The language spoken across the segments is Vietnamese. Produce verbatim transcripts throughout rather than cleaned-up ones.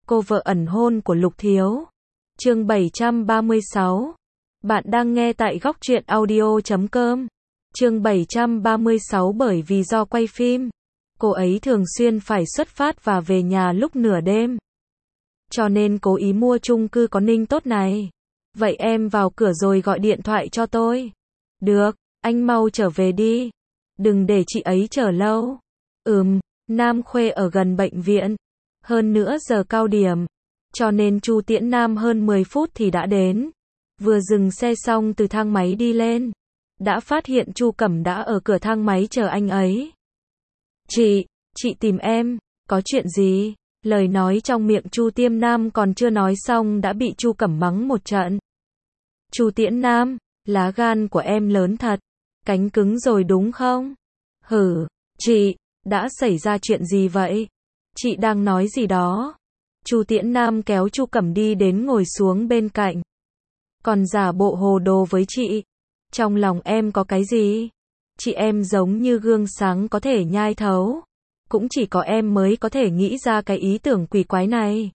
cô vợ ẩn hôn của Lục Thiếu. Chương bảy trăm ba mươi sáu. Bạn đang nghe tại góc truyện audio chấm com. Chương bảy trăm ba mươi sáu. Bởi vì do quay phim, cô ấy thường xuyên phải xuất phát và về nhà lúc nửa đêm. Cho nên cố ý mua chung cư có ninh tốt này. Vậy em vào cửa rồi gọi điện thoại cho tôi. Được, anh mau trở về đi. Đừng để chị ấy chờ lâu. Ừm, Nam Khuê ở gần bệnh viện. Hơn nữa giờ cao điểm. Cho nên Chu tiễn Nam hơn mười phút thì đã đến. Vừa dừng xe xong từ thang máy đi lên, đã phát hiện Chu Cẩm đã ở cửa thang máy chờ anh ấy. Chị, chị tìm em, có chuyện gì? Lời nói trong miệng Chu tiễn Nam còn chưa nói xong đã bị Chu Cẩm mắng một trận. Chu tiễn Nam, lá gan của em lớn thật, cánh cứng rồi đúng không? Hử, chị, đã xảy ra chuyện gì vậy? Chị đang nói gì đó? Chu tiễn Nam kéo Chu Cẩm đi đến ngồi xuống bên cạnh. Còn giả bộ hồ đồ với chị. Trong lòng em có cái gì? Chị em giống như gương sáng có thể nhai thấu. Cũng chỉ có em mới có thể nghĩ ra cái ý tưởng quỷ quái này.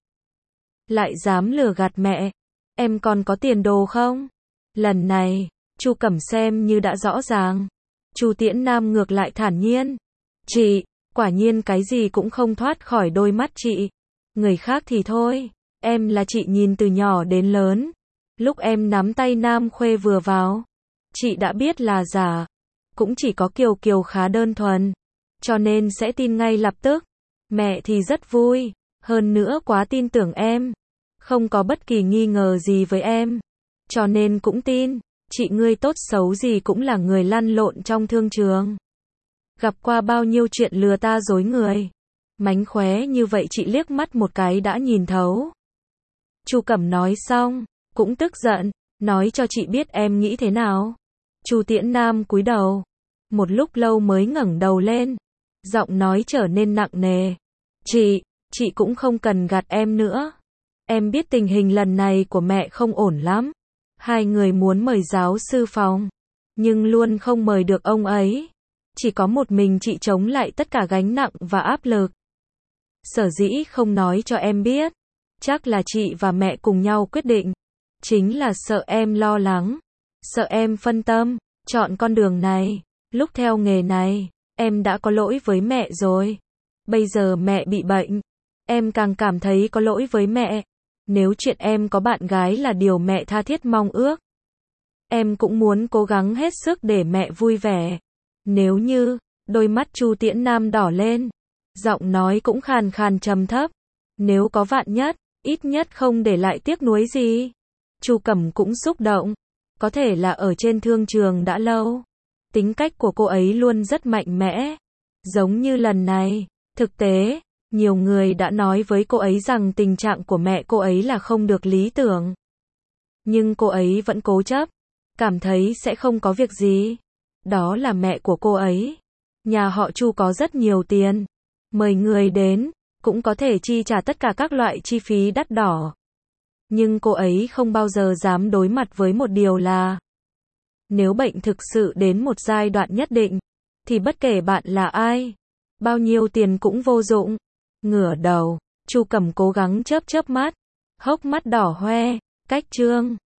Lại dám lừa gạt mẹ. Em còn có tiền đồ không? Lần này, Chu Cẩm xem như đã rõ ràng. Chu tiễn Nam ngược lại thản nhiên. Chị, quả nhiên cái gì cũng không thoát khỏi đôi mắt chị. Người khác thì thôi, em là chị nhìn từ nhỏ đến lớn. Lúc em nắm tay Nam Khuê vừa vào, chị đã biết là giả. Cũng chỉ có Kiều Kiều khá đơn thuần, cho nên sẽ tin ngay lập tức. Mẹ thì rất vui, hơn nữa quá tin tưởng em. Không có bất kỳ nghi ngờ gì với em. Cho nên cũng tin, chị ngươi tốt xấu gì cũng là người lăn lộn trong thương trường. Gặp qua bao nhiêu chuyện lừa ta dối người. Mánh khóe như vậy chị liếc mắt một cái đã nhìn thấu. Chu Cẩm nói xong, cũng tức giận, nói cho chị biết em nghĩ thế nào. Chu tiễn Nam cúi đầu, một lúc lâu mới ngẩng đầu lên, giọng nói trở nên nặng nề. Chị, chị cũng không cần gạt em nữa. Em biết tình hình lần này của mẹ không ổn lắm. Hai người muốn mời giáo sư Phòng, nhưng luôn không mời được ông ấy. Chỉ có một mình chị chống lại tất cả gánh nặng và áp lực. Sở dĩ không nói cho em biết, chắc là chị và mẹ cùng nhau quyết định. Chính là sợ em lo lắng, sợ em phân tâm, chọn con đường này. Lúc theo nghề này, em đã có lỗi với mẹ rồi. Bây giờ mẹ bị bệnh, em càng cảm thấy có lỗi với mẹ. Nếu chuyện em có bạn gái là điều mẹ tha thiết mong ước, em cũng muốn cố gắng hết sức để mẹ vui vẻ. Nếu như, đôi mắt Chu tiễn Nam đỏ lên, giọng nói cũng khàn khàn trầm thấp. Nếu có vạn nhất, ít nhất không để lại tiếc nuối gì. Chu Cẩm cũng xúc động. Có thể là ở trên thương trường đã lâu. Tính cách của cô ấy luôn rất mạnh mẽ. Giống như lần này, thực tế, nhiều người đã nói với cô ấy rằng tình trạng của mẹ cô ấy là không được lý tưởng. Nhưng cô ấy vẫn cố chấp, cảm thấy sẽ không có việc gì. Đó là mẹ của cô ấy. Nhà họ Chu có rất nhiều tiền. Mời người đến, cũng có thể chi trả tất cả các loại chi phí đắt đỏ. Nhưng cô ấy không bao giờ dám đối mặt với một điều là, nếu bệnh thực sự đến một giai đoạn nhất định, thì bất kể bạn là ai, bao nhiêu tiền cũng vô dụng. Ngửa đầu, Chu Cẩm cố gắng chớp chớp mắt, hốc mắt đỏ hoe. Cách chương